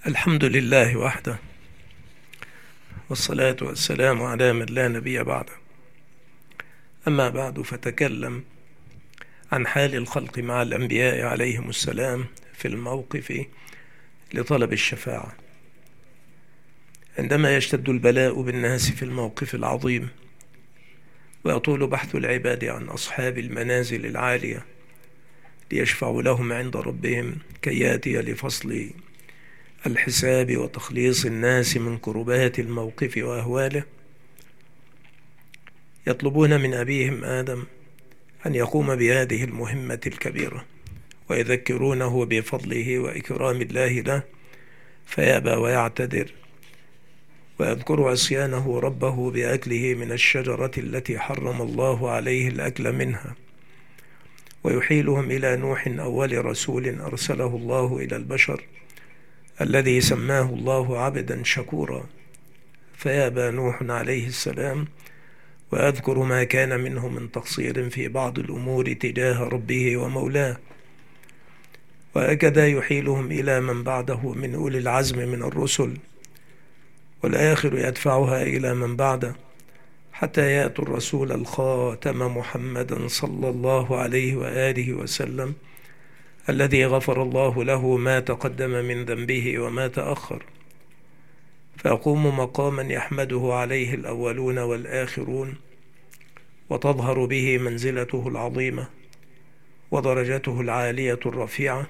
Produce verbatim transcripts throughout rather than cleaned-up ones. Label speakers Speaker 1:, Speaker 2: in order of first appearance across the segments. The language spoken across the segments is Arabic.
Speaker 1: الحمد لله وحده، والصلاة والسلام على من لا نبي بعده. أما بعد، فتكلم عن حال الخلق مع الأنبياء عليهم السلام في الموقف لطلب الشفاعة. عندما يشتد البلاء بالناس في الموقف العظيم، ويطول بحث العباد عن أصحاب المنازل العالية ليشفعوا لهم عند ربهم كي يأتي لفصل الحساب وتخليص الناس من كربات الموقف وأهواله، يطلبون من أبيهم آدم أن يقوم بهذه المهمة الكبيرة، ويذكرونه بفضله وإكرام الله له، فيأبى ويعتذر ويذكر عصيانه ربه بأكله من الشجرة التي حرم الله عليه الأكل منها، ويحيلهم إلى نوح أول رسول أرسله الله إلى البشر الذي سماه الله عبدا شكورا، فيأبى نوح عليه السلام ويذكر ما كان منه من تقصير في بعض الأمور تجاه ربه ومولاه، وهكذا يحيلهم إلى من بعده من أولي العزم من الرسل، والآخر يدفعها إلى من بعده حتى يأتوا الرسول الخاتم محمدا صلى الله عليه وآله وسلم الذي غفر الله له ما تقدم من ذنبه وما تأخر، فيقوم مقاما يحمده عليه الأولون والآخرون، وتظهر به منزلته العظيمة ودرجته العالية الرفيعة،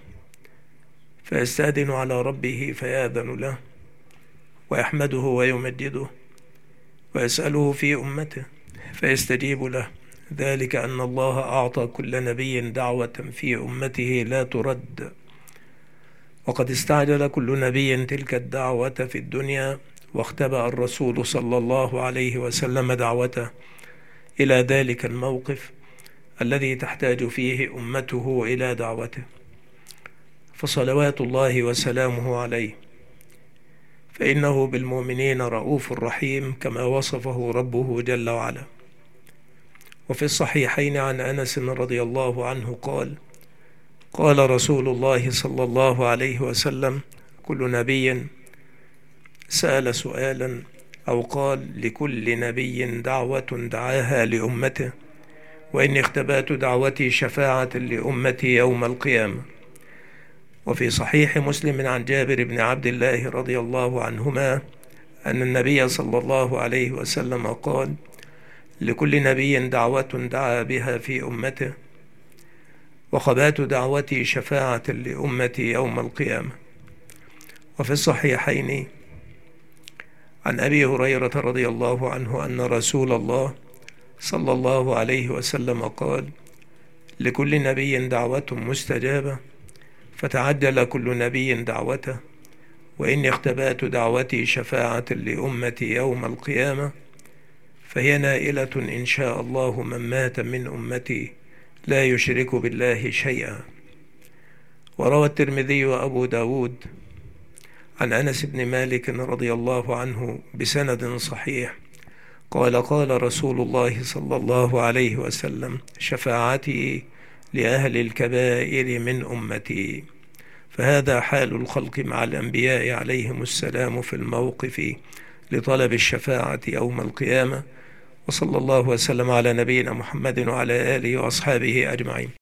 Speaker 1: فيستأذن على ربه فيأذن له، ويحمده ويمجده، ويسأله في أمته فيستجيب له، ذلك أن الله أعطى كل نبي دعوة في أمته لا ترد، وقد استعجل كل نبي تلك الدعوة في الدنيا، واختبأ الرسول صلى الله عليه وسلم دعوته إلى ذلك الموقف الذي تحتاج فيه أمته إلى دعوته، فصلوات الله وسلامه عليه، فإنه بالمؤمنين رؤوف رحيم كما وصفه ربه جل وعلا. وفي الصحيحين عن أنس رضي الله عنه قال: قال رسول الله صلى الله عليه وسلم: كل نبي سأل سؤالا، أو قال لكل نبي دعوة دعاها لأمته، وإني اختبأت دعوتي شفاعة لأمتي يوم القيامة. وفي صحيح مسلم عن جابر بن عبد الله رضي الله عنهما أن النبي صلى الله عليه وسلم قال: لكل نبي دعوة دعا بها في أمته، وخبات دعوتي شفاعة لأمتي يوم القيامة. وفي الصحيحين عن أبي هريرة رضي الله عنه أن رسول الله صلى الله عليه وسلم قال: لكل نبي دعوة مستجابة، فتعجل كل نبي دعوته، وإني اختبأت دعوتي شفاعة لأمتي يوم القيامة، فهي نائلة إن شاء الله من مات من أمتي لا يشرك بالله شيئا. وروى الترمذي وأبو داود عن أنس بن مالك رضي الله عنه بسند صحيح قال: قال رسول الله صلى الله عليه وسلم: شفاعتي لأهل الكبائر من أمتي. فهذا حال الخلق مع الأنبياء عليهم السلام في الموقف لطلب الشفاعة يوم القيامة. وصلى الله وسلم على نبينا محمد وعلى آله وأصحابه أجمعين.